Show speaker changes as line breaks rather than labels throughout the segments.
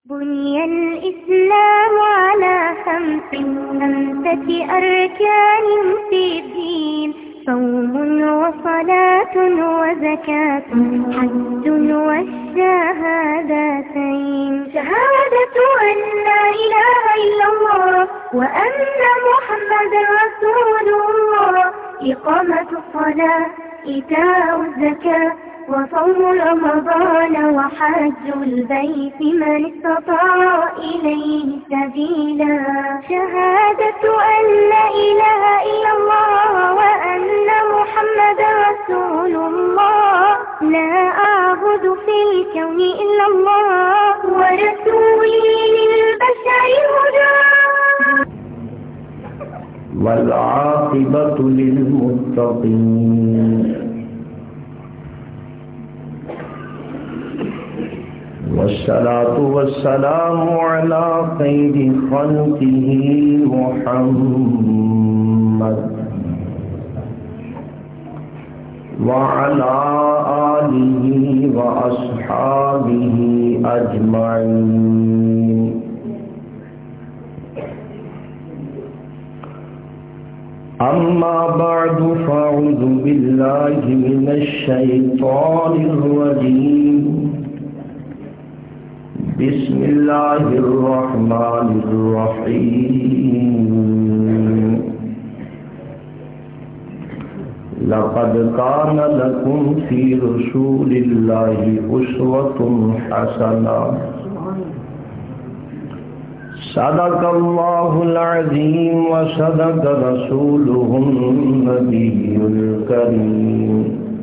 بني الإسلام على خمسة أركان في الدين: صوم وصلاة وزكاة حج والشهادتين. شهادة أن لا إله إلا الله وأن محمدا رسول الله، إقامة الصلاة، إيتاء الزكاة، وصوم رمضان وحج البيت من استطاع إليه سبيلا. شهادة أن لا إله إلا الله وأن محمد رسول الله، لا أعبد في الكون إلا الله ورسولي للبشر هدى.
والعاقبة للمتقين، والصلاة والسلام على خير خلقه محمد وعلى آله وأصحابه أجمعين. أما بعد، فأعوذ بالله من الشيطان الرجيم. بسم الله الرحمن الرحيم. لقد كان لكم في رسول الله أسوة حسنة. صدق الله العظيم وصدق رسوله النبي الكريم.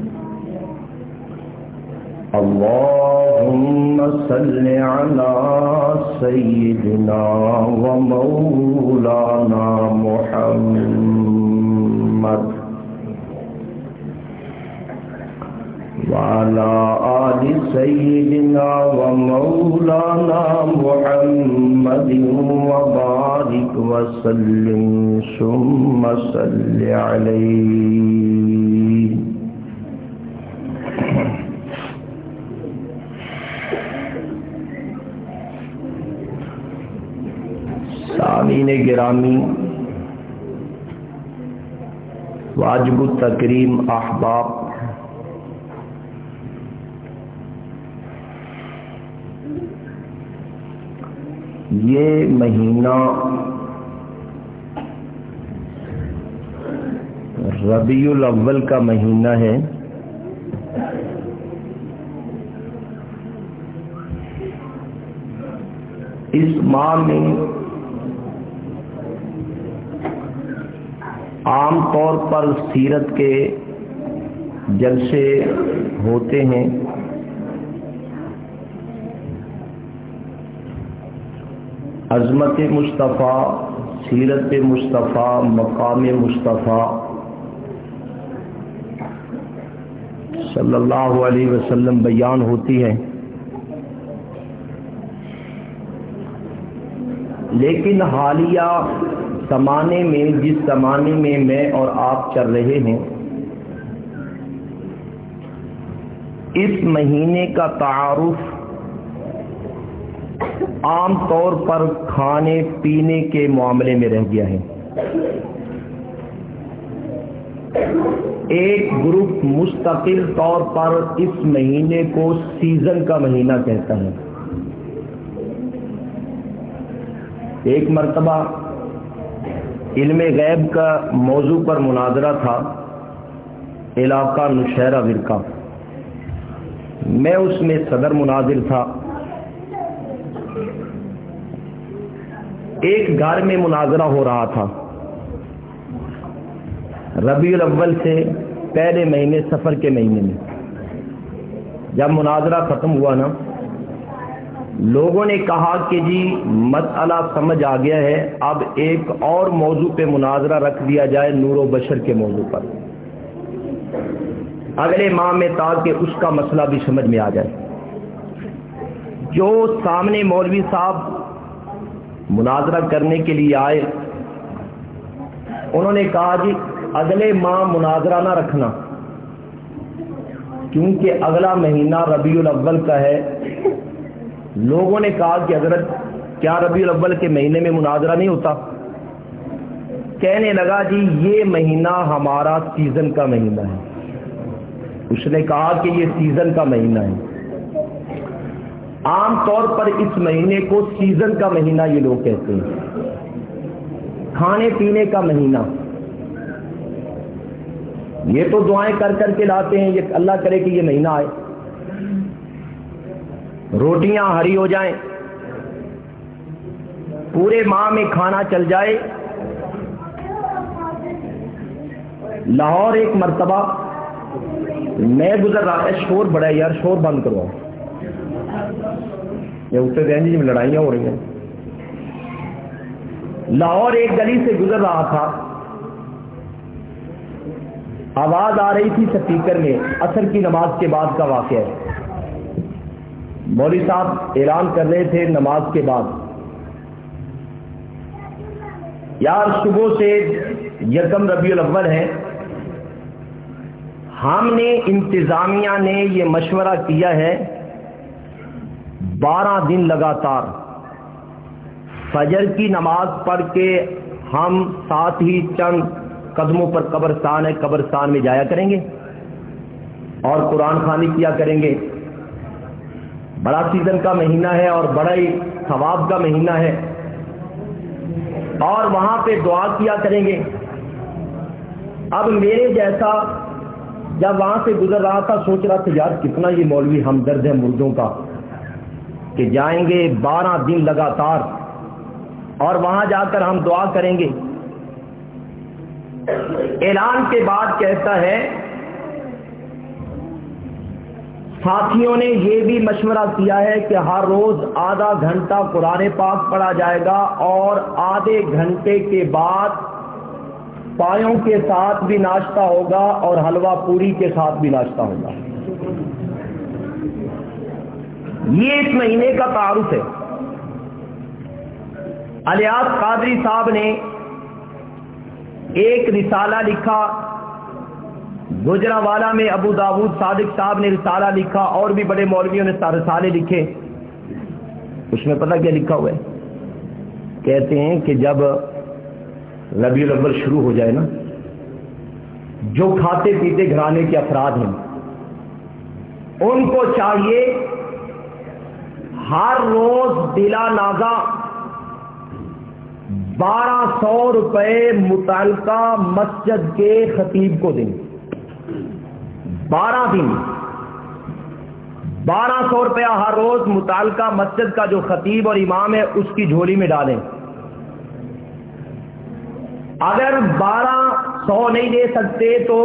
اللهم صل على سيدنا ومولانا محمد وعلى آل سيدنا ومولانا محمد وبارك وسلم ثم صل عليه. سامعین گرامی، واجب التکریم احباب، یہ مہینہ ربیع الاول کا مہینہ ہے۔ اس ماہ میں عام طور پر سیرت کے جلسے ہوتے ہیں۔ عظمت مصطفیٰ، سیرت مصطفیٰ، مقام مصطفیٰ صلی اللہ علیہ وسلم بیان ہوتی ہے، لیکن حالیہ زمانے میں، جس زمانے میں میں اور آپ چل رہے ہیں، اس مہینے کا تعارف عام طور پر کھانے پینے کے معاملے میں رہ گیا ہے۔ ایک گروپ مستقل طور پر اس مہینے کو سیزن کا مہینہ کہتا ہے۔ ایک مرتبہ علم غیب کا موضوع پر مناظرہ تھا، علاقہ نوشہرہ ورقہ، میں اس میں صدر مناظر تھا۔ ایک گھر میں مناظرہ ہو رہا تھا، ربیع الاول سے پہلے مہینے، سفر کے مہینے میں۔ جب مناظرہ ختم ہوا نا، لوگوں نے کہا کہ جی مسئلہ سمجھ آ گیا ہے، اب ایک اور موضوع پہ مناظرہ رکھ دیا جائے، نور و بشر کے موضوع پر، اگلے ماہ میں، تاکہ اس کا مسئلہ بھی سمجھ میں آ جائے۔ جو سامنے مولوی صاحب مناظرہ کرنے کے لیے آئے، انہوں نے کہا جی اگلے ماہ مناظرہ نہ رکھنا، کیونکہ اگلا مہینہ ربیع الاول کا ہے، لوگوں نے کہا کہ حضرت کیا ربیع الاول کے مہینے میں مناظرہ نہیں ہوتا؟ کہنے لگا جی یہ مہینہ ہمارا سیزن کا مہینہ ہے. اس نے کہا کہ یہ سیزن کا مہینہ ہے. عام طور پر اس مہینے کو سیزن کا مہینہ یہ لوگ کہتے ہیں، کھانے پینے کا مہینہ. یہ تو دعائیں کر کر کے لاتے ہیں، یہ اللہ کرے کہ یہ مہینہ آئے، روٹیاں ہری ہو جائیں، پورے ماہ میں کھانا چل جائے. لاہور ایک مرتبہ میں گزر رہا ہے، شور بڑا ہے یار، شور بند کرواؤ. یہ اتر رہے جی میں لڑائیاں ہو رہی ہیں. لاہور ایک گلی سے گزر رہا تھا، آواز آ رہی تھی سپیکر میں، عصر کی نماز کے بعد کا واقعہ ہے. مولوی صاحب اعلان کر رہے تھے نماز کے بعد، یار صبح سے یکم ربیع الاول ہے، ہم نے انتظامیہ نے یہ مشورہ کیا ہے 12 دن لگاتار فجر کی نماز پڑھ کے ہم ساتھ ہی چند قدموں پر قبرستان ہے، قبرستان میں جایا کریں گے اور قرآن خوانی کیا کریں گے. بڑا سیزن کا مہینہ ہے اور بڑا ہی ثواب کا مہینہ ہے، اور وہاں پہ دعا کیا کریں گے. اب میرے جیسا جب وہاں سے گزر رہا تھا سوچ رہا تھا یار کتنا یہ مولوی ہمدرد ہے مردوں کا کہ جائیں گے 12 دن لگاتار اور وہاں جا کر ہم دعا کریں گے. اعلان کے بعد کہتا ہے ساتھیوں نے یہ بھی مشورہ کیا ہے کہ ہر روز آدھا گھنٹہ قرآن پاک پڑھا جائے گا اور آدھے گھنٹے کے بعد پایوں کے ساتھ بھی ناشتہ ہوگا اور حلوہ پوری کے ساتھ بھی ناشتہ ہوگا. یہ اس مہینے کا تعارف ہے. الیاس قادری صاحب نے ایک رسالہ لکھا، گجرانوالہ میں ابو داود صادق صاحب نے رسالہ لکھا، اور بھی بڑے مولویوں نے رسالے لکھے. اس میں پتہ کیا لکھا ہوا ہے؟ کہتے ہیں کہ جب ربیع الاول شروع ہو جائے نا، جو کھاتے پیتے گھرانے کے افراد ہیں ان کو چاہیے ہر روز بلا ناغہ 1200 روپے متعلقہ مسجد کے خطیب کو دیں. 12 دن 1200 روپیہ ہر روز متعلقہ مسجد کا جو خطیب اور امام ہے اس کی جھولی میں ڈالیں. اگر 1200 نہیں دے سکتے تو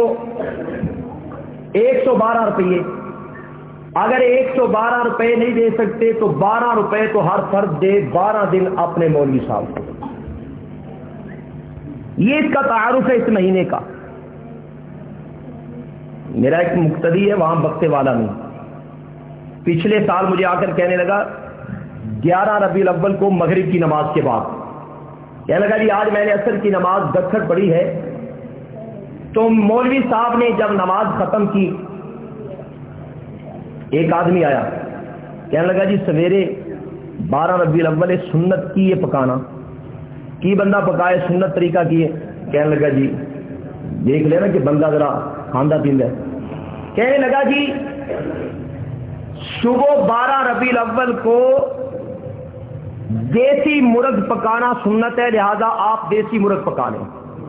112 روپئے، اگر 112 روپے نہیں دے سکتے تو 12 روپے تو ہر فرد دے 12 دن اپنے مولوی صاحب کو. یہ اس کا تعارف ہے اس مہینے کا. میرا ایک مقتدی ہے وہاں بکتے والا میں، پچھلے سال مجھے آ کر کہنے لگا 11 ربیع الاول کو مغرب کی نماز کے بعد، کہنے لگا جی آج میں نے عصر کی نماز دستخط پڑھی ہے، تو مولوی صاحب نے جب نماز ختم کی ایک آدمی آیا کہنے لگا جی سویرے 12 ربیع الاول سنت کی یہ پکانا کی بندہ پکائے سنت طریقہ کی ہے. کہنے لگا جی دیکھ لینا کہ بندہ ذرا کھاندہ پیندہ ہے. کہنے لگا جی صبح 12 ربیع الاول کو دیسی مرغ پکانا سنت ہے، لہذا آپ دیسی مرغ پکا لیں.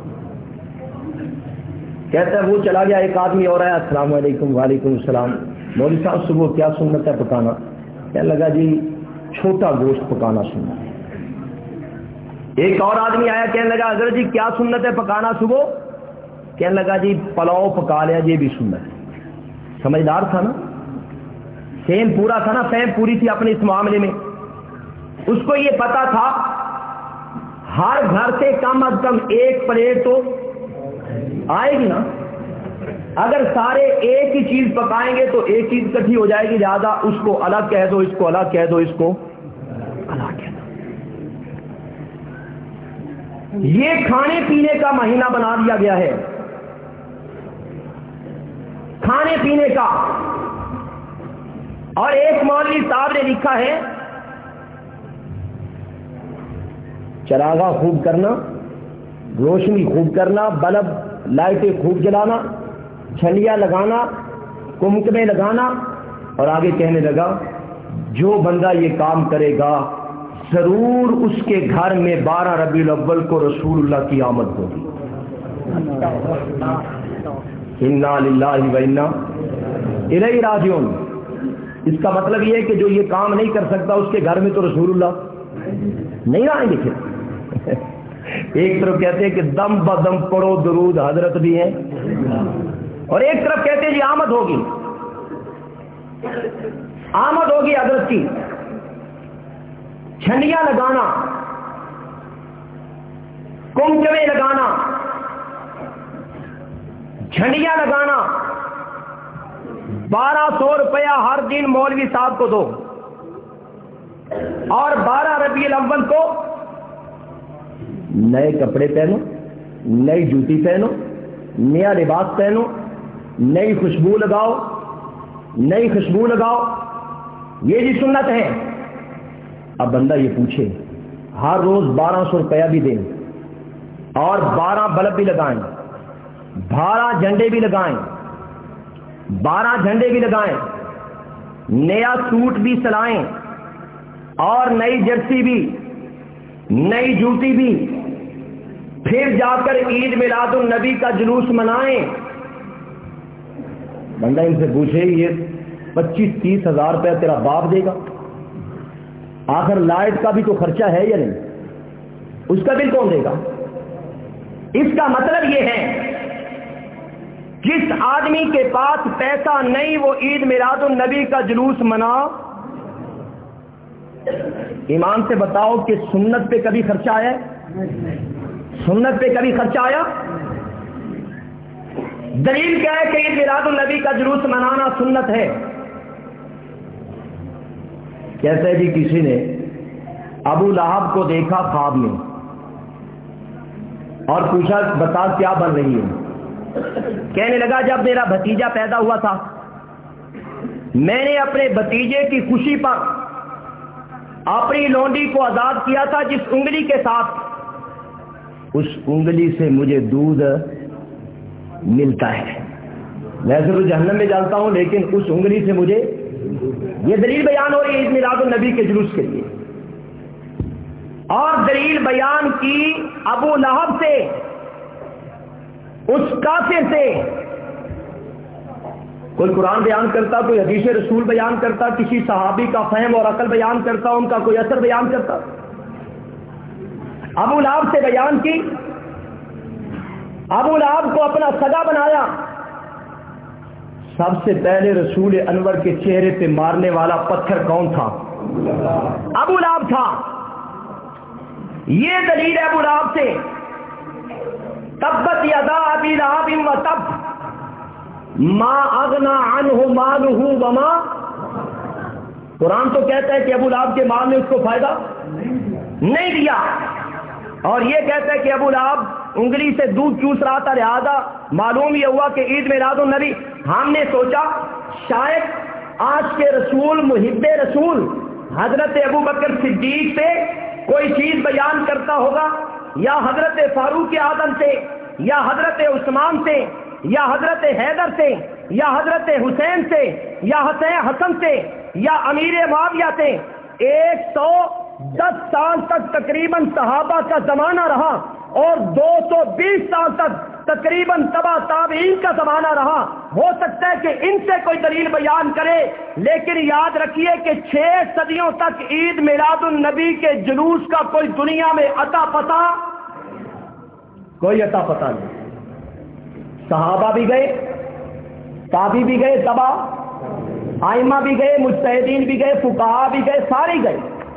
کہتا ہے وہ چلا گیا. ایک آدمی اور آیا، السلام علیکم. وعلیکم السلام. مولوی صاحب صبح کیا سنت ہے پکانا؟ کہنے لگا جی چھوٹا گوشت پکانا سنت ہے. ایک اور آدمی آیا کہنے لگا حضرت جی کیا سنت ہے پکانا صبح؟ کہنے لگا جی پلاؤ پکا لیا یہ بھی سنت ہے. سمجھدار تھا نا، فہم پورا تھا نا، فہم پوری تھی اپنے اس معاملے میں. اس کو یہ پتا تھا ہر گھر سے کم از کم ایک پلیٹ تو آئے گی نا. اگر سارے ایک ہی چیز پکائیں گے تو ایک چیز اکٹھی ہو جائے گی، لہذا اس کو الگ کہہ دو، اس کو الگ کہہ دو، اس کو الگ کہہ دو. یہ کھانے پینے کا مہینہ بنا دیا گیا ہے، کھانے پینے کا. اور ایک مولوی صاحب نے لکھا ہے چراغاں خوب کرنا، روشنی خوب کرنا، بلب لائٹیں خوب جلانا، چھلیاں لگانا، کمکمے لگانا، اور آگے کہنے لگا جو بندہ یہ کام کرے گا ضرور اس کے گھر میں 12 ربیع الاول کو رسول اللہ کی آمد ہوگی۔ انا للہ و انا الیہ راجعون۔ اس کا مطلب یہ ہے کہ جو یہ کام نہیں کر سکتا اس کے گھر میں تو رسول اللہ نہیں آئیں گے۔ پھر ایک طرف کہتے ہیں کہ دم بدم پڑھو درود حضرت بھی ہیں، اور ایک طرف کہتے ہیں جی آمد ہوگی، آمد ہوگی حضرت کی۔ چھنڈیاں لگانا، کمکمے لگانا، جھنڈیاں لگانا، 1200 روپیہ ہر دن مولوی صاحب کو دو، اور 12 ربیع الاول کو نئے کپڑے پہنو، نئی جوتی پہنو، نیا لباس پہنو، نئی خوشبو لگاؤ، نئی خوشبو لگاؤ، یہ جی سنت ہے۔ اب بندہ یہ پوچھے ہر روز 1200 روپیہ بھی دیں اور 12 بلب بھی لگائیں، 12 جھنڈے بھی لگائیں، 12 جھنڈے بھی لگائیں، نیا سوٹ بھی سلائیں، اور نئی جرسی بھی، نئی جوتی بھی، پھر جا کر عید میلاد النبی کا جلوس منائیں۔ بندہ ان سے پوچھے یہ 25-30 ہزار روپیہ تیرا باپ دے گا؟ آخر لائٹ کا بھی تو خرچہ ہے یا نہیں؟ اس کا بل کون دے گا؟ اس کا مطلب یہ ہے جس آدمی کے پاس پیسہ نہیں وہ عید میلاد النبی کا جلوس منا۔ ایمان سے بتاؤ کہ سنت پہ کبھی خرچہ آیا ہے؟ سنت پہ کبھی خرچہ آیا؟ دلیل کیا ہے کہ عید میلاد النبی کا جلوس منانا سنت ہے؟ کہتے ہیں جی کسی نے ابو لہب کو دیکھا خواب میں اور پوچھا بتا کیا بن رہی ہے؟ کہنے لگا جب میرا بھتیجا پیدا ہوا تھا میں نے اپنے بھتیجے کی خوشی پر اپنی لونڈی کو آزاد کیا تھا، جس انگلی کے ساتھ اس انگلی سے مجھے دودھ ملتا ہے۔ ویسے تو جہنم میں جانتا ہوں لیکن اس انگلی سے مجھے، یہ دلیل بیان ہو رہی ہے عید میلاد النبی کے جلوس کے لیے۔ اور دلیل بیان کی ابو لہب سے، اس کافر سے۔ کوئی قرآن بیان کرتا، کوئی حدیث رسول بیان کرتا، کسی صحابی کا فہم اور عقل بیان کرتا، ان کا کوئی اثر بیان کرتا۔ ابو لہب سے بیان کی، ابو لہب کو اپنا سگا بنایا۔ سب سے پہلے رسول انور کے چہرے پہ مارنے والا پتھر کون تھا؟ ابو لہب تھا۔ یہ دلیل ہے ابو لہب سے۔ تبت یدا ابی لہب وتب ما اغنى عنہ مالہ وما، قرآن تو کہتا ہے کہ ابو لہب کے مال نے اس کو فائدہ نہیں دیا، اور یہ کہتا ہے کہ ابو لہب انگلی سے دودھ چوس رہا تھا، لہذا معلوم یہ ہوا کہ عید میلاد النبی۔ ہم نے سوچا شاید آج کے رسول محب رسول حضرت ابو بکر صدیق سے کوئی چیز بیان کرتا ہوگا، یا حضرت فاروق اعظم سے، یا حضرت عثمان سے، یا حضرت حیدر سے، یا حضرت حسین سے، یا حسن سے، یا امیر معاویہ سے۔ 110 سال تک تقریباً صحابہ کا زمانہ رہا، اور 220 سال تک تقریباً تبع تابعین کا زمانہ رہا۔ ہو سکتا ہے کہ ان سے کوئی دلیل بیان کرے، لیکن یاد رکھیے کہ 6 صدیوں تک عید میلاد النبی کے جلوس کا کوئی دنیا میں عطا پتہ، کوئی عطا پتہ نہیں۔ صحابہ بھی گئے، تابعی بھی گئے، تبع ائمہ بھی گئے، مجتہدین بھی گئے، فقہا بھی گئے، سارے گئے،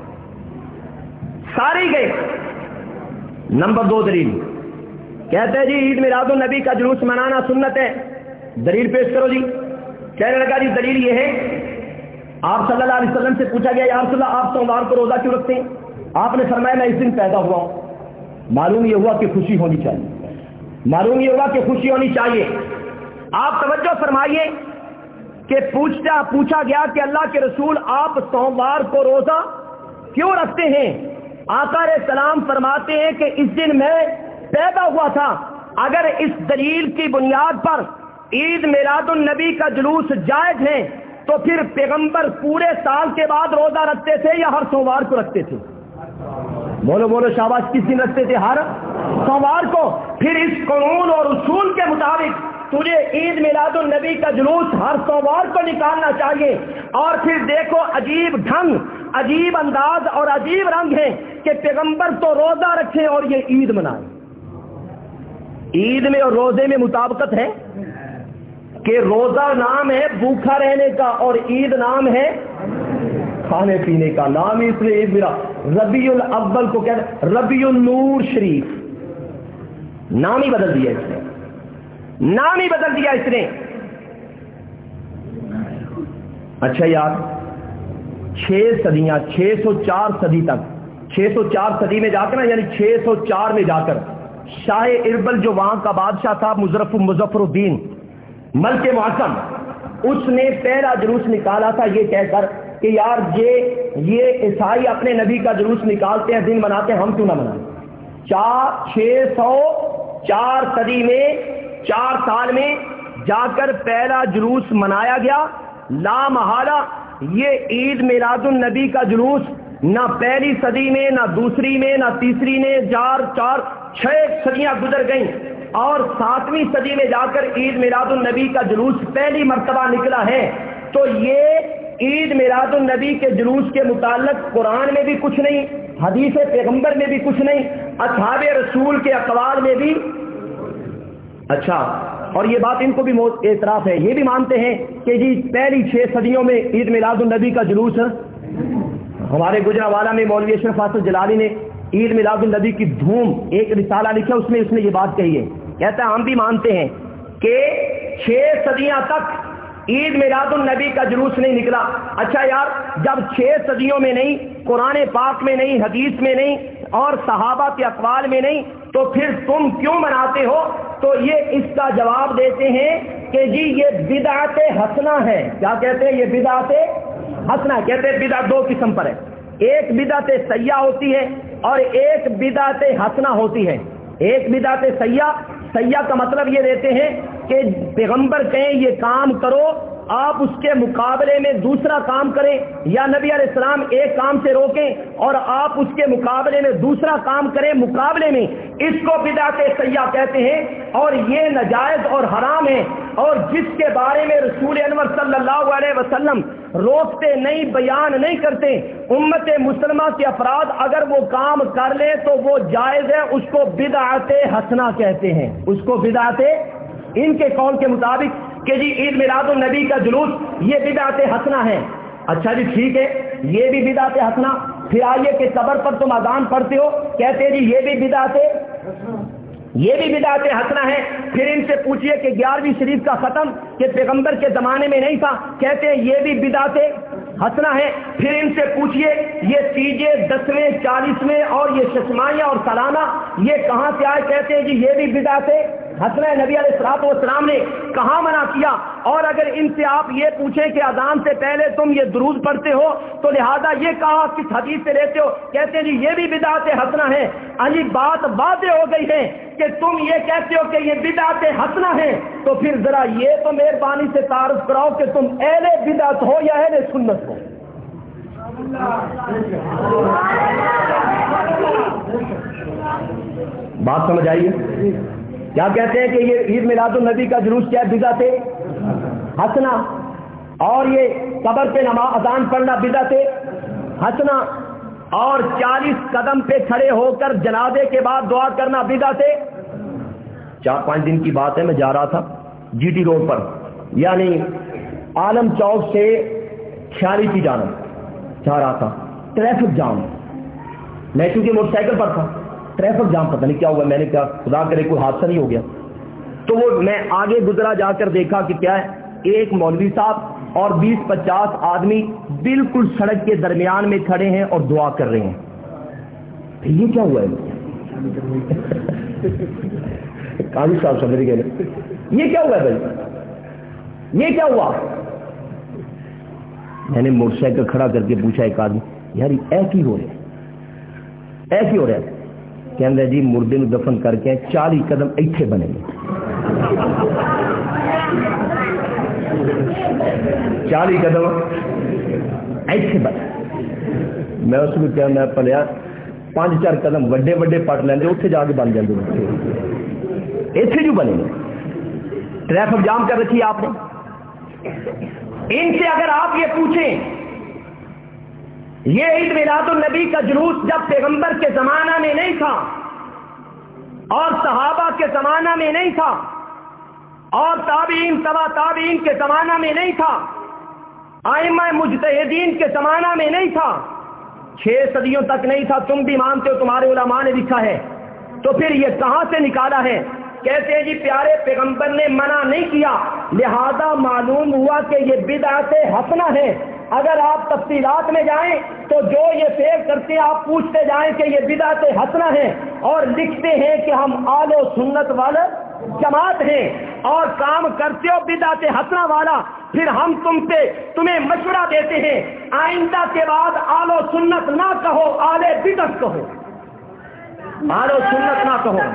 سارے گئے۔ نمبر 2 دلیل کہتے ہیں جی عید میلاد النبی کا جلوس منانا سنت ہے، دلیل پیش کرو جی۔ کہنے لگا جی دلیل یہ ہے، آپ صلی اللہ علیہ وسلم سے پوچھا گیا یا رسول اللہ آپ سوموار کو روزہ کیوں رکھتے ہیں؟ آپ نے فرمایا میں اس دن پیدا ہوا ہوں۔ معلوم یہ ہوا کہ خوشی ہونی چاہیے، معلوم یہ ہوا کہ خوشی ہونی چاہیے۔ آپ توجہ فرمائیے کہ پوچھا گیا کہ اللہ کے رسول آپ سوموار کو روزہ کیوں رکھتے ہیں؟ آقا علیہ السلام فرماتے ہیں کہ اس دن میں پیدا ہوا تھا. اگر اس دلیل کی بنیاد پر عید میلاد النبی کا جلوس جائز ہے تو پھر پیغمبر پورے سال کے بعد روزہ رکھتے تھے یا ہر سوموار کو رکھتے تھے؟ بولو بولو شاباش. کس دن رکھتے تھے؟ ہر سوموار کو. پھر اس قانون اور اصول کے مطابق تجھے عید میلاد النبی کا جلوس ہر سوموار کو نکالنا چاہیے. اور پھر دیکھو عجیب ڈھنگ، عجیب انداز اور عجیب رنگ ہے کہ پیغمبر تو روزہ رکھے اور یہ عید منائے. عید میں اور روزے میں مطابقت ہے کہ روزہ نام ہے بھوکا رہنے کا اور عید نام ہے کھانے پینے کا. نام اس لیے عید میرا ربیع الاول کو کہتے ہیں ربیع النور شریف. نام ہی بدل دیا اس نے، نام ہی بدل دیا اس نے. اچھا یار 6 صدیاں، 604 صدی تک، 604 صدی میں جا کر نا، یعنی 604 میں جا کر شاہ اربل جو وہاں کا بادشاہ تھا مظفر الدین ملک معظم، اس نے پہلا جلوس نکالا تھا یہ کہہ کر کہ یار یہ عیسائی اپنے نبی کا جلوس نکالتے ہیں، دن مناتے ہیں، ہم کیوں نہ منائیں. 604 صدی میں 4 سال میں جا کر پہلا جلوس منایا گیا. لا محالہ یہ عید میلاد النبی کا جلوس نہ پہلی صدی میں، نہ دوسری میں، نہ تیسری میں، 6 صدیاں گزر گئیں اور 7ویں صدی میں جا کر عید میلاد النبی کا جلوس پہلی مرتبہ نکلا ہے. تو یہ عید میلاد النبی کے جلوس کے متعلق قرآن میں بھی کچھ نہیں، حدیث پیغمبر میں بھی کچھ نہیں، اصحاب رسول کے اقوال میں بھی. اچھا، اور یہ بات ان کو بھی اعتراف ہے، یہ بھی مانتے ہیں کہ جی پہلی 6 صدیوں میں عید میلاد النبی کا جلوس. ہمارے گجرانوالہ میں مولوی اشرف فاصل جلالی نے عید میلاد النبی کی دھوم ایک رسالہ لکھا، اس میں اس نے یہ بات کہی ہے. کہتا ہے ہم بھی مانتے ہیں کہ 6 صدیاں تک عید میلاد النبی کا جلوس نہیں نکلا. اچھا یار جب 6 صدیوں میں نہیں، قرآن پاک میں نہیں، حدیث میں نہیں اور صحابہ کے اقوال میں نہیں، تو پھر تم کیوں مناتے ہو؟ تو یہ اس کا جواب دیتے ہیں کہ جی یہ بدعت حسنہ ہے. کیا کہتے ہیں؟ یہ بدعت حسنہ. کہتے ہیں بدعت 2 قسم پر ہے، ایک بدعت سیاح ہوتی ہے اور ایک بدعت حسنہ ہوتی ہے. ایک بدعت سیاح کا مطلب یہ دیتے ہیں کہ پیغمبر کہیں یہ کام کرو، آپ اس کے مقابلے میں دوسرا کام کریں، یا نبی علیہ السلام ایک کام سے روکیں اور آپ اس کے مقابلے میں دوسرا کام کریں مقابلے میں، اس کو بدعت سیاح کہتے ہیں. اور یہ ناجائز اور حرام ہے، اور جس کے بارے میں رسول انور صلی اللہ علیہ وسلم روکتے نہیں، بیان نہیں کرتے، امت مسلمہ کے افراد اگر وہ کام کر لیں تو وہ جائز ہے، اس کو بدعت حسنہ کہتے ہیں. اس کو بدعت، ان کے قول کے مطابق کہ جی عید میلاد النبی کا جلوس یہ بدعت حسنہ ہے. اچھا جی ٹھیک ہے، یہ بھی بدعت حسنہ. پھر آئیے کہ قبر پر تم اذان پڑھتے ہو، کہتے ہیں جی یہ بھی بدعت حسنہ ہے. پھر ان سے پوچھئے کہ 11ویں شریف کا ختم کہ پیغمبر کے زمانے میں نہیں تھا، کہتے ہیں یہ بھی بدعت حسنہ ہے. پھر ان سے پوچھئے یہ تیجے 10ویں 40ویں اور یہ ششمائیاں اور سالانہ یہ کہاں سے آئے، کہتے ہیں جی یہ بھی بدعت حسنہ. نبی علیہ الصلوۃ والسلام نے کہاں منع کیا؟ اور اگر ان سے آپ یہ پوچھیں کہ اذان سے پہلے تم یہ درود پڑھتے ہو تو لہذا یہ کہا کس حدیث سے لیتے ہو، کہتے ہیں جی یہ بھی بدعت حسنہ ہے. علی بات واضح ہو گئی ہے کہ تم یہ کہتے ہو کہ یہ بدعت حسنہ ہے، تو پھر ذرا یہ تو مہربانی سے تعارف کراؤ کہ تم اہل بدعت ہو یا اہل سنت ہو. بات سمجھ آئیے؟ کیا کہتے ہیں کہ یہ عید میلاد النبی کا جلوس کیا بدعت حسنہ، اور یہ قبر پہ نماز اذان پڑھنا بدعت حسنہ، اور 40 قدم پہ کھڑے ہو کر جنازے کے بعد دعا کرنا بدعت. 4-5 دن کی بات ہے، میں جا رہا تھا جی ٹی روڈ پر، یعنی عالم چوک سے خیالی کی جانب جا رہا تھا. ٹریفک جام، میں چونکہ موٹر سائیکل پر تھا، ٹریفک جام پتہ نہیں کیا ہوا، میں نے کہا خدا کرے کوئی حادثہ نہیں ہو گیا. تو وہ میں آگے گزرا، جا کر دیکھا کہ کیا ہے، ایک مولوی صاحب اور 20-50 آدمی بالکل سڑک کے درمیان میں کھڑے ہیں اور دعا کر رہے ہیں. یہ کیا ہوا ہے؟ قاضی صاحب سمجھ گئے یہ کیا ہوا ہے بھائی، یہ کیا ہوا؟ میں نے موٹر سائیکل کھڑا کر کے پوچھا ایک آدمی، یار اے کی ہو رہے؟ ایسے ہو رہا ہے کہ جی مردے نو دفن کر کے 40 قدم ایتھے بنے گے 40 قدم ایتھے بنے. میں اس کو کیا میں پلیا 5-4 قدم وڈے وڈے پٹ لیندے اتنے جا کے بن جاتے اتنے جو بنے گے. ٹریفک جام کر رکھی آپ نے. ان سے اگر آپ یہ پوچھیں یہ عید میلاد النبی کا جلوس جب پیغمبر کے زمانہ میں نہیں تھا اور صحابہ کے زمانہ میں نہیں تھا اور تابعین تبع تابعین کے زمانہ میں نہیں تھا ائمہ مجتہدین کے زمانہ میں نہیں تھا 6 صدیوں تک نہیں تھا. تم بھی مانتے ہو تمہارے علماء نے لکھا ہے تو پھر یہ کہاں سے نکالا ہے؟ کہتے ہیں جی پیارے پیغمبر نے منع نہیں کیا لہذا معلوم ہوا کہ یہ بدعت حسنہ ہے. اگر آپ تفصیلات میں جائیں تو جو یہ فعل کرتے ہیں آپ پوچھتے جائیں کہ یہ بدعت حسنہ ہے اور لکھتے ہیں کہ ہم اہل و سنت والے جماعت ہیں اور کام کرتے ہو بدعت حسنہ والا. پھر ہم تمہیں مشورہ دیتے ہیں آئندہ کے بعد اہل و سنت نہ کہو اہل بدعت کہو. اہل و سنت نہ کہو.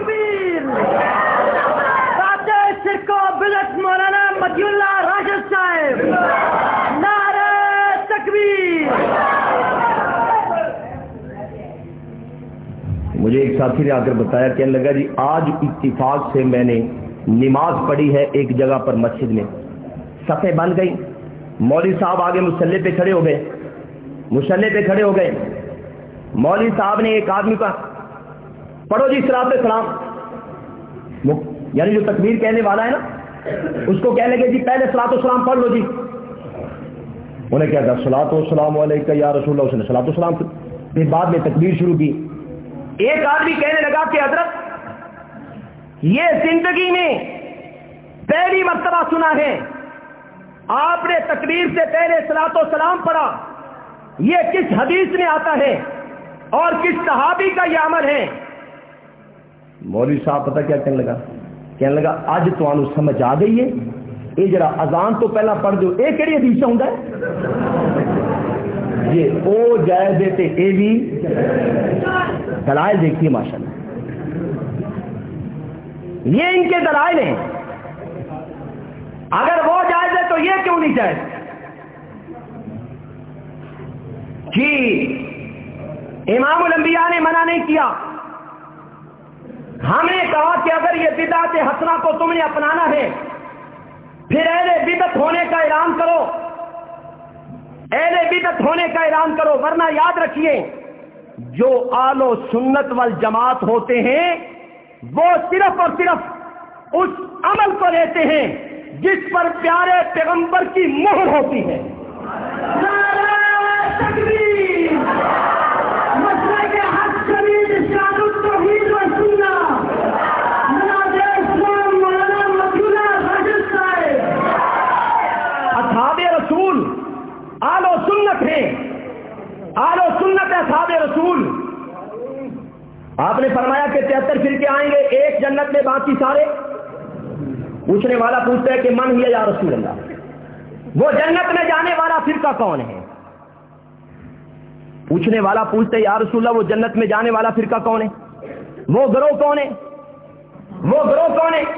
شرک و بدعت مولانا مدی اللہ راشد صاحب نعرہ تکبیر. مجھے ایک ساتھی نے آ کر بتایا کہنے لگا جی آج اتفاق سے میں نے نماز پڑھی ہے ایک جگہ پر مسجد میں صفیں بن گئی مولوی صاحب آگے مصلی پہ کھڑے ہو گئے مولوی صاحب نے ایک آدمی کا پڑھو جی صلاۃ السلام یعنی جو تکبیر کہنے والا ہے نا اس کو کہنے لگے جی پہلے صلاۃ السلام پڑھ لو جی. انہیں کیا کہا صلاۃ والسلام علیکہ یا رسول اللہ. اس نے صلاۃ السلام پھر بعد میں تکبیر شروع کی. ایک آدمی کہنے لگا کہ حضرت یہ زندگی میں پہلی مرتبہ سنا ہے آپ نے تکبیر سے پہلے صلاۃ والسلام پڑھا. یہ کس حدیث میں آتا ہے اور کس صحابی کا یہ عمل ہے؟ مولوی صاحب پتہ کیا کہنے لگا اج تمہیں سمجھ آ گئی ہے یہ جڑا اذان تو پہلا پڑھ دو یہ کہڑی حدیث ہوندا ہے یہ او جائز ہے تے اے بھی دلائل دیکھیے ماشاءاللہ یہ ان کے دلائل ہیں. اگر وہ جائز ہے تو یہ کیوں نہیں جائز؟ جی امام الانبیاء نے منع نہیں کیا. ہم نے کہا کہ اگر یہ بدعت حسنہ کو تم نے اپنانا ہے پھر اہل بدعت ہونے کا اعلان کرو ورنہ یاد رکھیے جو اہل و سنت والجماعت ہوتے ہیں وہ صرف اور صرف اس عمل کو لیتے ہیں جس پر پیارے پیغمبر کی مہر ہوتی ہے. آلو سنت ہے اصحاب رسول. آپ نے فرمایا کہ 73 فرقے آئیں گے ایک جنت میں باقی سارے. پوچھنے والا پوچھتا ہے کہ من ہی یا رسول اللہ وہ جنت میں جانے والا فرقہ کون ہے؟ پوچھنے والا پوچھتا ہے یا رسول اللہ وہ جنت میں جانے والا فرقہ کون ہے؟ وہ گروہ کون ہے؟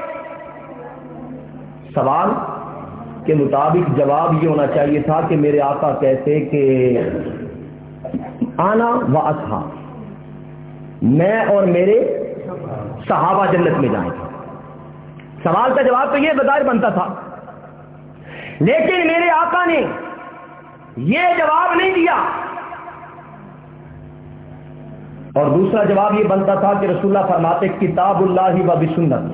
سوال کے مطابق جواب یہ ہونا چاہیے تھا کہ میرے آقا کہتے کہ آنا و اصحاب میں اور میرے صحابہ جنت میں جائیں گے. سوال کا جواب تو یہ بظاہر بنتا تھا لیکن میرے آقا نے یہ جواب نہیں دیا اور دوسرا جواب یہ بنتا تھا کہ رسول اللہ فرماتے کتاب اللہ و بسنت.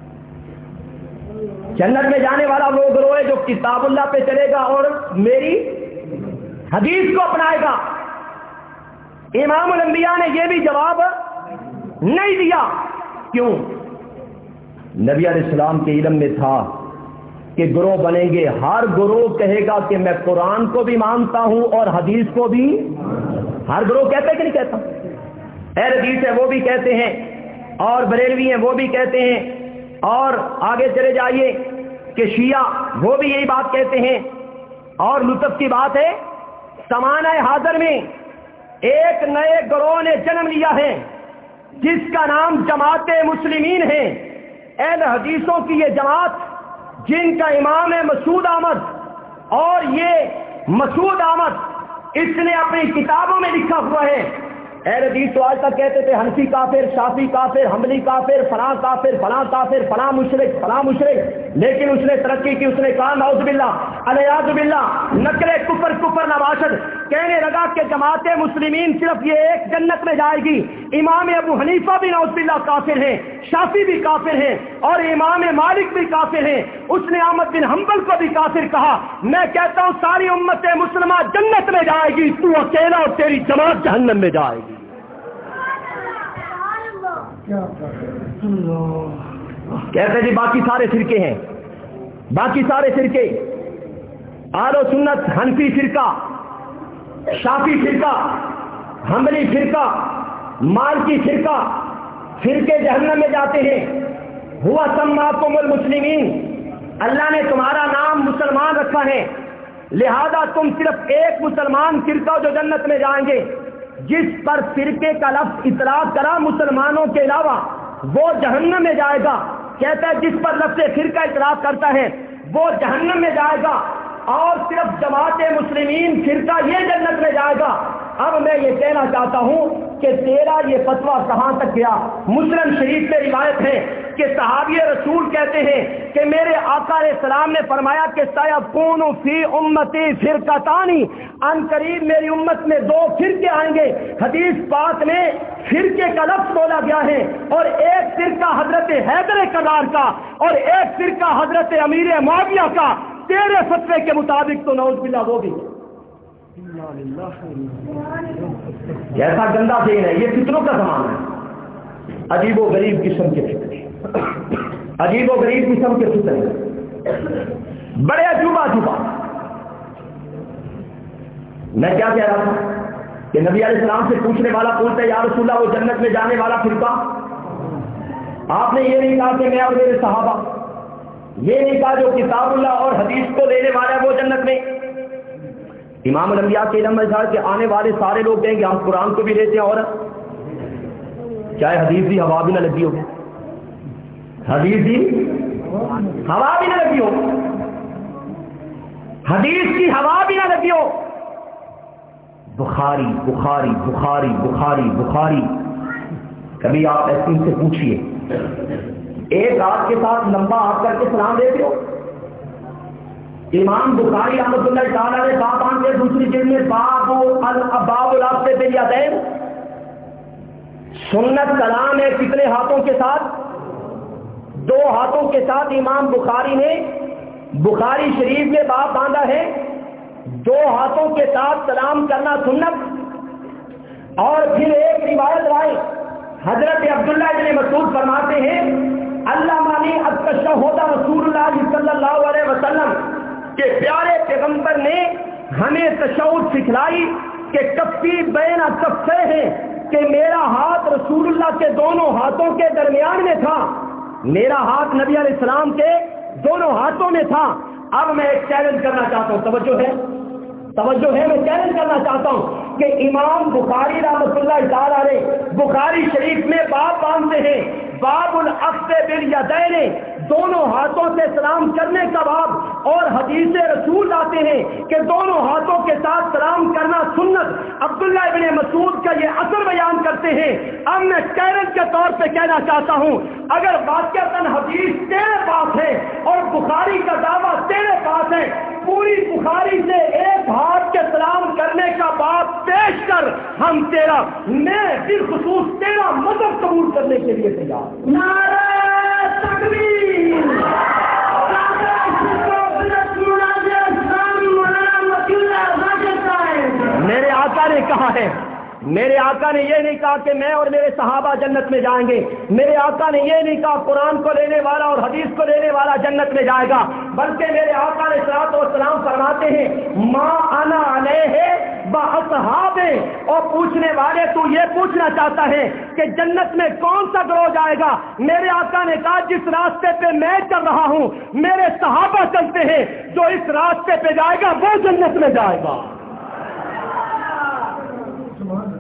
جنت میں جانے والا وہ گروہ ہے جو کتاب اللہ پہ چلے گا اور میری حدیث کو اپنائے گا. امام الانبیاء نے یہ بھی جواب نہیں دیا. کیوں؟ نبی علیہ السلام کے علم میں تھا کہ گروہ بنیں گے. ہر گروہ کہے گا کہ میں قرآن کو بھی مانتا ہوں اور حدیث کو بھی. ہر گروہ کہتا ہے کہ نہیں کہتا؟ اہل حدیث ہے وہ بھی کہتے ہیں اور بریلوی ہیں وہ بھی کہتے ہیں اور آگے چلے جائیے کہ شیعہ وہ بھی یہی بات کہتے ہیں. اور لطف کی بات ہے زمانہ حاضر میں ایک نئے گروہ نے جنم لیا ہے جس کا نام جماعت مسلمین ہے۔ اہل حدیثوں کی یہ جماعت جن کا امام ہے مسعود احمد، اور یہ مسعود احمد اس نے اپنی کتابوں میں لکھا ہوا ہے، اہل حدیث تو آج تک کہتے تھے حنفی کافر، شافعی کافر، حنبلی کافر، فلاں کافر، فلاں کافر، فلاں مشرک، فلاں مشرک، لیکن اس نے ترقی کی، اس نے کہا نعوذ باللہ الیاذ باللہ نقل کفر کفر نباشد، کہنے لگا کہ جماعت مسلمین صرف یہ ایک جنت میں جائے گی۔ امام ابو حنیفہ بھی نعوذ باللہ کافر ہیں، شافعی بھی کافر ہیں، اور امام مالک بھی کافر ہیں۔ اس نے احمد بن حنبل کو بھی کافر کہا۔ میں کہتا ہوں ساری امت مسلمہ جنت میں جائے گی، تو اکیلا اور تیری جماعت جہنم میں جائے گی۔ کہتے جی باقی سارے فرقے ہیں، باقی سارے فرقے، اہل سنت حنفی فرقہ، شافعی فرقہ، حنبلی فرقہ، مالکی فرقہ، فرقے جہنم میں جاتے ہیں۔ ہوا سماکم المسلمین، اللہ نے تمہارا نام مسلمان رکھا ہے، لہذا تم صرف ایک مسلمان فرقہ جو جنت میں جائیں گے۔ جس پر فرقے کا لفظ اطلاق کرا مسلمانوں کے علاوہ وہ جہنم میں جائے گا۔ کہتا ہے جس پر لفظ فرقہ اطلاق کرتا ہے وہ جہنم میں جائے گا، اور صرف جماعت مسلمین فرقہ یہ جنت میں جائے گا۔ اب میں یہ کہنا چاہتا ہوں کہ تیرا یہ فتویٰ کہاں تک گیا؟ مسلم شریف میں روایت ہے کہ صحابی رسول کہتے ہیں کہ میرے آقا علیہ السلام نے فرمایا کہ سیکون فی امتی فرقتانی، ان قریب میری امت میں دو فرقے آئیں گے۔ حدیث پاک میں فرقے کا لفظ بولا گیا ہے، اور ایک فرقہ حضرت حیدر کرار کا اور ایک فرقہ حضرت امیر معاویہ کا۔ تیرے فتوے کے مطابق تو نعوذ باللہ وہ بھی ایسا گندا دین ہے۔ یہ فطروں کا زمانہ ہے، عجیب و غریب قسم کے فطرے، عجیب و غریب قسم کے فطرے، بڑے عجوبہ عجوبہ۔ میں کیا کہہ رہا تھا کہ نبی علیہ السلام سے پوچھنے والا پوچھتا ہے یا رسول اللہ وہ جنت میں جانے والا فرقہ؟ آپ نے یہ نہیں کہا کہ میں اور میرے صحابہ، یہ نہیں کہا جو کتاب اللہ اور حدیث کو لینے والا ہے وہ جنت میں۔ امام الانبیاء کے علم میں تھا کہ آنے والے سارے لوگ کہیں گے ہم قرآن کو بھی لیتے ہیں، اور چاہے حدیث بھی ہوا بھی نہ لگی ہو، حدیث بھی ہوا بھی نہ لگی ہو، حدیث کی ہوا بھی نہ لگی ہو۔ بخاری بخاری بخاری بخاری بخاری، کبھی آپ ایسے سے پوچھئے ایک ہاتھ کے ساتھ لمبا ہاتھ کر کے سلام دیتے ہو؟ امام بخاری رحمۃ اللہ تعالیٰ نے باب آن کے دوسری جلد میں باب العقد بالیدین، سنت کلام ہے کتنے ہاتھوں کے ساتھ؟ دو ہاتھوں کے ساتھ۔ امام بخاری نے بخاری شریف میں باب باندھا ہے دو ہاتھوں کے ساتھ سلام کرنا سنت۔ اور پھر ایک روایت رائے حضرت عبداللہ بن مسعود فرماتے ہیں اللہ مانی اتشہد رسول اللہ صلی اللہ علیہ وسلم کہ پیارے پیغمبر نے ہمیں تشہد سکھلائی کہ کفی بین کفے ہیں، کہ میرا ہاتھ رسول اللہ کے دونوں ہاتھوں کے درمیان میں تھا، میرا ہاتھ نبی علیہ السلام کے دونوں ہاتھوں میں تھا۔ اب میں ایک چیلنج کرنا چاہتا ہوں، توجہ ہے میں چیلنج کرنا چاہتا ہوں کہ امام بخاری رحمۃ اللہ تعالی علیہ بخاری شریف میں باب باندھتے ہیں باب العقد بالیدین، دونوں ہاتھوں سے سلام کرنے کا باب، اور حدیث رسول آتے ہیں کہ دونوں ہاتھوں کے ساتھ سلام کرنا سنت۔ عبداللہ ابن مسعود کا یہ اثر بیان کرتے ہیں۔ اب میں چیلنج کے طور پہ کہنا چاہتا ہوں اگر واقعتاً حدیث تیرے پاس ہے اور بخاری کا دعویٰ تیرے پاس ہے، پوری بخاری سے ایک ہاتھ کے سلام کرنے کا باب پیش کر، ہم تیرا، میں بالخصوص تیرا مذہب قبول کرنے کے لیے تیار۔ نعرہ تکبیر! میرے آقا نے کہا ہے، میرے آقا نے یہ نہیں کہا کہ میں اور میرے صحابہ جنت میں جائیں گے، میرے آقا نے یہ نہیں کہا قرآن کو لینے والا اور حدیث کو لینے والا جنت میں جائے گا، بلکہ میرے آقا نے صلوات و سلام فرماتے ہیں ما انا علیہ باصحاب۔ اور پوچھنے والے تو یہ پوچھنا چاہتا ہے کہ جنت میں کون سا گروہ جائے گا؟ میرے آقا نے کہا جس راستے پہ میں چل رہا ہوں میرے صحابہ چلتے ہیں، جو اس راستے پہ جائے گا وہ جنت میں جائے گا۔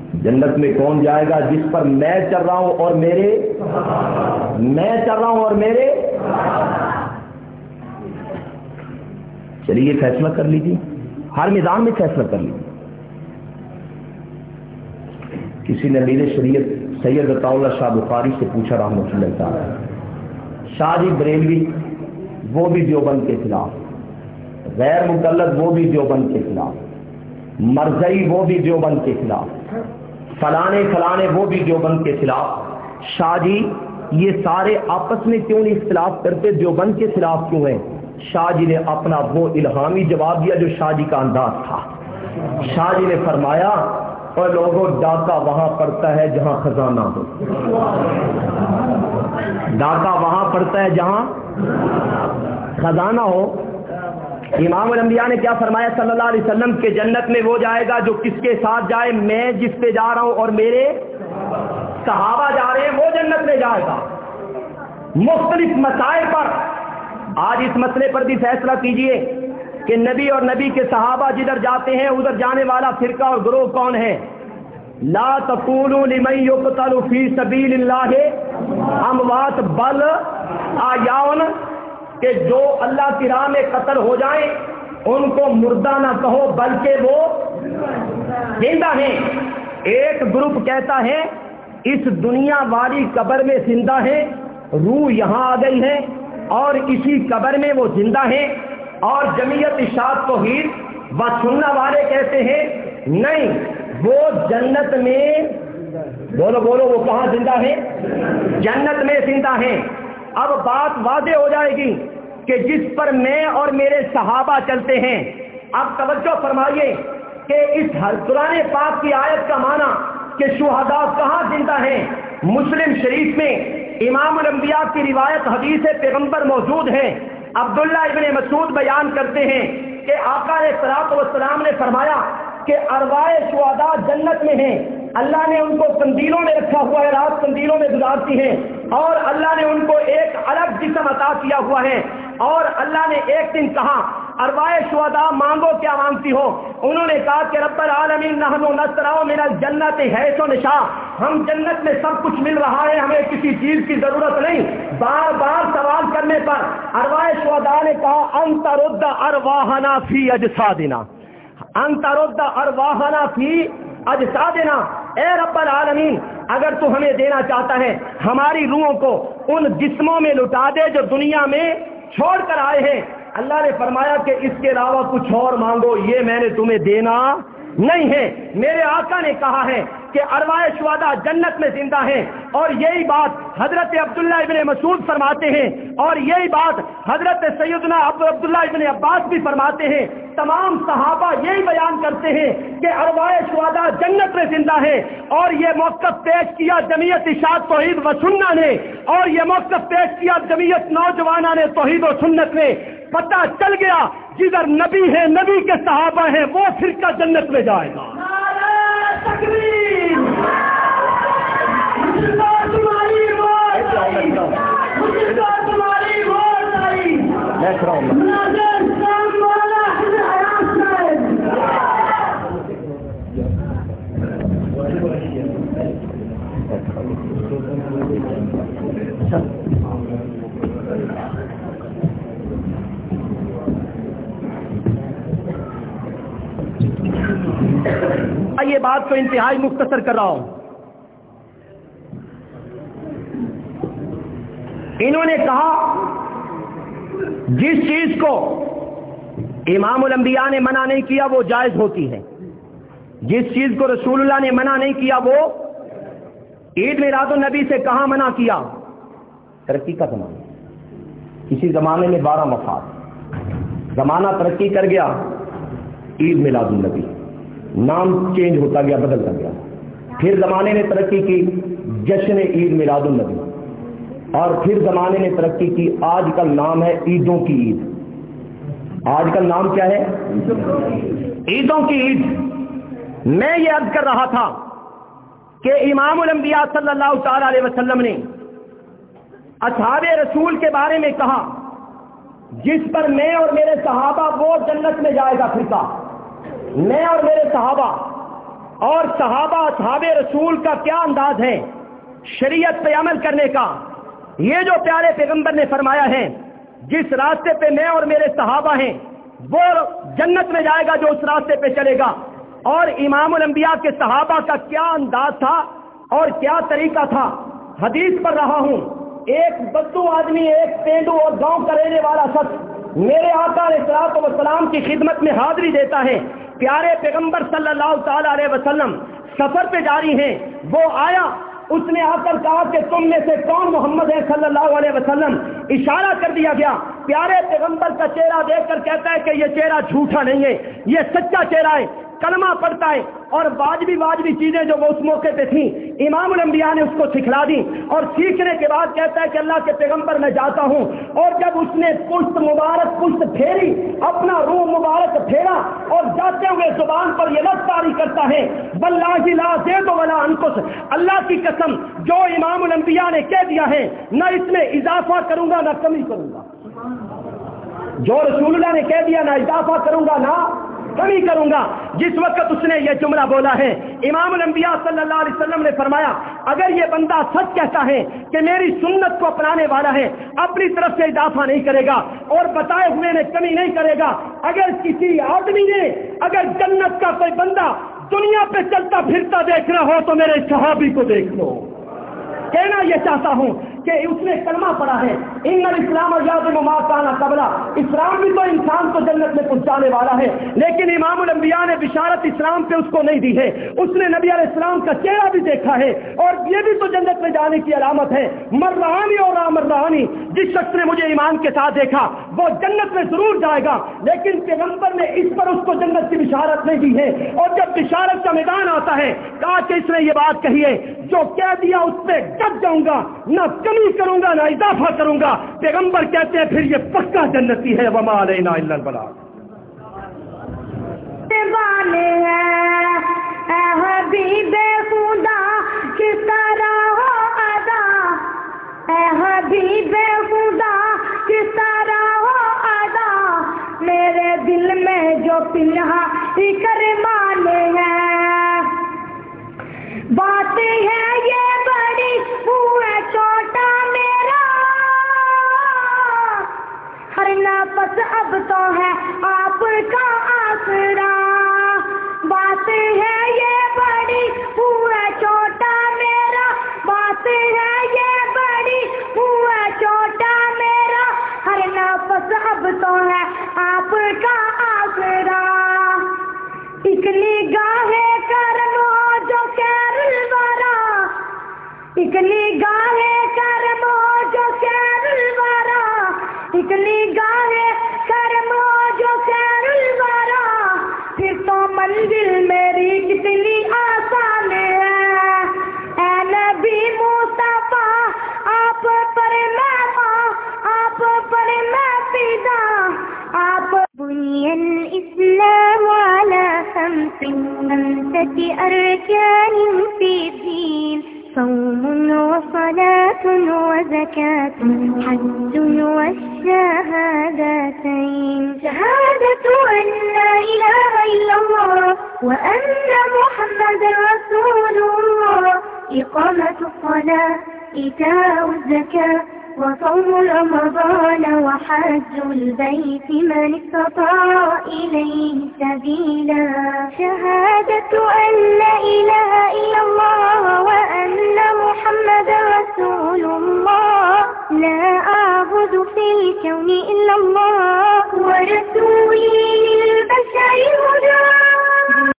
جنت میں کون جائے گا؟ جس پر میں چل رہا ہوں اور میرے چلیے فیصلہ کر لیجیے، ہر میدان میں فیصلہ کر لیجیے۔ کسی نے میرے شریعت سید عطا اللہ شاہ بخاری سے پوچھا رحمۃ اللہ تعالی، شاہ جی بریلوی وہ بھی دیوبند کے خلاف، غیر مقلد وہ بھی دیوبند کے خلاف، مرزئی وہ بھی دیوبند کے خلاف، فلانے وہ بھی دیوبند کے خلاف، شاہ جی یہ سارے آپس میں کیوں نہیں اختلاف کرتے، دیوبند کے خلاف کیوں ہیں؟ شاہ جی نے اپنا وہ الہامی جواب دیا جو شاہ جی کا انداز تھا۔ شاہ جی نے فرمایا، اور لوگوں ڈاکہ وہاں پڑتا ہے جہاں خزانہ ہو، ڈاکہ وہاں پڑتا ہے جہاں خزانہ ہو۔ امام الانبیاء نے کیا فرمایا صلی اللہ علیہ وسلم کہ جنت میں وہ جائے گا جو کس کے ساتھ جائے؟ میں جس پہ جا رہا ہوں اور میرے صحابہ جا رہے ہیں، وہ جنت میں جائے گا۔ مختلف مسائل پر آج اس مسئلے پر بھی فیصلہ کیجئے کہ نبی اور نبی کے صحابہ جدھر جاتے ہیں ادھر جانے والا فرقہ اور گروہ کون ہے؟ لا تقولوا لمن يقتل في سبيل الله اموات بل احیاء، کہ جو اللہ کی راہ میں قتل ہو جائیں ان کو مردہ نہ کہو بلکہ وہ زندہ ہیں۔ ایک گروپ کہتا ہے اس دنیا والی قبر میں زندہ ہے، روح یہاں آ گئی ہے اور اسی قبر میں وہ زندہ ہیں، اور جمعیت اشاعت توحید و سنہ والے کہتے ہیں نہیں، وہ جنت میں بولو وہ کہاں زندہ ہے؟ جنت میں زندہ ہیں۔ اب بات واضح ہو جائے گی کہ جس پر میں اور میرے صحابہ چلتے ہیں۔ اب توجہ فرمائیے کہ اس قرآن پاک کی آیت کا معنی کہ شہداء کہاں زندہ ہیں، مسلم شریف میں امام الانبیاء کی روایت حدیث پیغمبر موجود ہے۔ عبداللہ ابن مسعود بیان کرتے ہیں کہ آقا علیہ الصلوۃ والسلام نے فرمایا کہ ارواح شہداء جنت میں ہیں، اللہ نے ان کو قندیلوں میں رکھا ہوا ہے، رات قندیلوں میں گزارتی ہیں، اور اللہ نے ان کو ایک الگ جسم عطا کیا ہوا ہے، اور اللہ نے ایک دن کہا ارواح شہداء مانگو کیا مانگتی ہو؟ انہوں نے کہا کہ رب العالمین نحن نسرع من الجنت حیث نشاء، ہم جنت میں سب کچھ مل رہا ہے، ہمیں کسی چیز کی ضرورت نہیں۔ بار بار سوال کرنے پر ارواح شہداء نے کہا انت رد ارواحنا فی اجسادنا، انت رد ارواحنا فی اجسادنا، اے رب العالمین اگر تو ہمیں دینا چاہتا ہے ہماری روحوں کو ان جسموں میں لٹا دے جو دنیا میں چھوڑ کر آئے ہیں۔ اللہ نے فرمایا کہ اس کے علاوہ کچھ اور مانگو، یہ میں نے تمہیں دینا نہیں ہے۔ میرے آقا نے کہا ہے کہ ارواح شہداء جنت میں زندہ ہیں، اور یہی بات حضرت عبداللہ ابن مسعود فرماتے ہیں، اور یہی بات حضرت سیدنا عبداللہ ابن عباس بھی فرماتے ہیں۔ تمام صحابہ یہی بیان کرتے ہیں کہ ارواح شہداء جنت میں زندہ ہیں، اور یہ موقف پیش کیا جمعیت اشاعت توحید و سنہ نے، اور یہ موقف پیش کیا جمعیت نوجوانان نے توحید و سنت نے۔ پتہ چل گیا جدھر نبی ہے، نبی کے صحابہ ہیں، وہ فرقہ جنت میں جائے گا۔ نعرہ تکبیر، تمہاری ووٹ آئی، تمہاری ووٹ آئی۔ یہ بات کو انتہائی مختصر کر رہا ہوں۔ انہوں نے کہا جس چیز کو امام الانبیاء نے منع نہیں کیا وہ جائز ہوتی ہے، جس چیز کو رسول اللہ نے منع نہیں کیا وہ عید میلاد النبی سے کہاں منع کیا؟ ترقی کا زمانہ، کسی زمانے میں 12 مفاد، زمانہ ترقی کر گیا، عید میلاد النبی نام چینج ہوتا گیا، بدلتا گیا۔ پھر زمانے نے ترقی کی، جشن عید میلاد النبی، اور پھر زمانے نے ترقی کی، آج کل نام ہے عیدوں کی عید۔ آج کل نام کیا ہے؟ عیدوں کی عید۔ میں یہ عرض کر رہا تھا کہ امام الانبیاء صلی اللہ تعالی علیہ وسلم نے اصحاب رسول کے بارے میں کہا جس پر میں اور میرے صحابہ وہ جنت میں جائے گا فرقہ، میں اور میرے صحابہ۔
اور صحابہ اصحاب رسول کا کیا انداز ہے شریعت پہ عمل کرنے کا. یہ جو پیارے پیغمبر نے فرمایا ہے جس راستے پہ میں اور میرے صحابہ ہیں وہ جنت میں جائے گا جو اس راستے پہ چلے گا. اور امام الانبیاء کے صحابہ کا کیا انداز تھا اور کیا طریقہ تھا. حدیث پر رہا ہوں, ایک بدو آدمی, ایک پینڈو اور گاؤں کا رہنے والا شخص میرے آقا علیہ الصلوۃ والسلام کی خدمت میں حاضری دیتا ہے. پیارے پیغمبر صلی اللہ تعالی علیہ وسلم سفر پہ جاری ہیں. وہ آیا, اس نے آ کر کہا کہ تم میں سے کون محمد ہے صلی اللہ علیہ وسلم. اشارہ کر دیا گیا. پیارے پیغمبر کا چہرہ دیکھ کر کہتا ہے کہ یہ چہرہ جھوٹا نہیں ہے, یہ سچا چہرہ ہے. کلمہ پڑھتا ہے اور واجبی چیزیں جو وہ اس موقع پہ تھیں امام الانبیاء نے اس کو سکھلا دی. اور سیکھنے کے بعد کہتا ہے کہ اللہ کے پیغمبر میں جاتا ہوں. اور جب اس نے پشت مبارک پشت پھیری, اپنا روح مبارک پھیرا اور جاتے ہوئے زبان پر یہ لفظ طاری کرتا ہے واللہ لا زید ولا انقص, اللہ کی قسم جو امام الانبیاء نے کہہ دیا ہے نہ اس میں اضافہ کروں گا نہ کمی کروں گا. جو رسول اللہ نے کہہ دیا نہ اضافہ کروں گا نہ کمی کروں گا. جس وقت اس نے یہ جملہ بولا ہے امام الانبیاء صلی اللہ علیہ وسلم نے فرمایا اگر یہ بندہ سچ کہتا ہے کہ میری سنت کو اپنانے والا ہے, اپنی طرف سے اضافہ نہیں کرے گا اور بتائے ہوئے میں کمی نہیں کرے گا. اگر کسی آدمی نے اگر جنت کا کوئی بندہ دنیا پہ چلتا پھرتا دیکھنا ہو تو میرے صحابی کو دیکھ لو. کہنا یہ چاہتا ہوں کہ اس نے کلمہ پڑھا ہے ان الاسلام یعظم ما کان قبل, اسلام بھی تو انسان کو جنت میں پہنچانے والا ہے. لیکن امام الانبیاء نے بشارت اسلام پہ اس کو نہیں دی ہے. اس نے نبی علیہ السلام کا چہرہ بھی دیکھا ہے اور یہ بھی تو جنت میں جانے کی علامت ہے. مرانی اور رامرانی, جس شخص نے مجھے ایمان کے ساتھ دیکھا وہ جنت میں ضرور جائے گا. لیکن پیغمبر نے اس پر اس کو جنت کی بشارت نہیں دی ہے. اور جب بشارت کا میدان آتا ہے کہا کہ اس نے یہ بات کہی ہے جو کہہ دیا اس پہ ڈٹ جاؤں گا, نہ کمی کروں گا نہ اضافہ کروں گا. پیغمبر کہتے ہیں پھر یہ پکا جنتی ہے. وما علینا الا البلاغ.
حبیب خدا کس طرح ہو ادا, حبیب خدا کس طرح ہو ادا, میرے دل میں جو پنہا کرمان ہے. باتیں ہے یہ بڑی ہوئے چھوٹا میرا, ہر نفس اب تو ہے آپ کا آسرا. باتیں ہے یہ بڑی ہوئے چھوٹا میرا, باتیں ہے یہ بڑی ہوئے چھوٹا میرا, ہر نفس اب تو ہے آپ کا آسرا. ایک نگاہ کرم ہو جو خیر الورا, ایک نگاہ کرم ہو جو خیر الورا, ایک نگاہ کرم ہو جو خیر الورا, پھر تو منزل میری کتنی آسان ہے. اے نبی مصطفیٰ آپ پر میں ماں, آپ پر میں فدا, آپ. بني الإسلام على 5 أركان في الدين, صوم وصلاة وزكاة حج والشهادتين. شهادة أن لا إله إلا الله وأن محمد رسول الله, إقامة الصلاة إيتاء الزكاة وصوم رمضان وحج البيت من استطاع إليه سبيلا. شهادة أن لا إله إلا الله وأن محمد رسول الله, لا أعبد في الكون إلا الله ورسول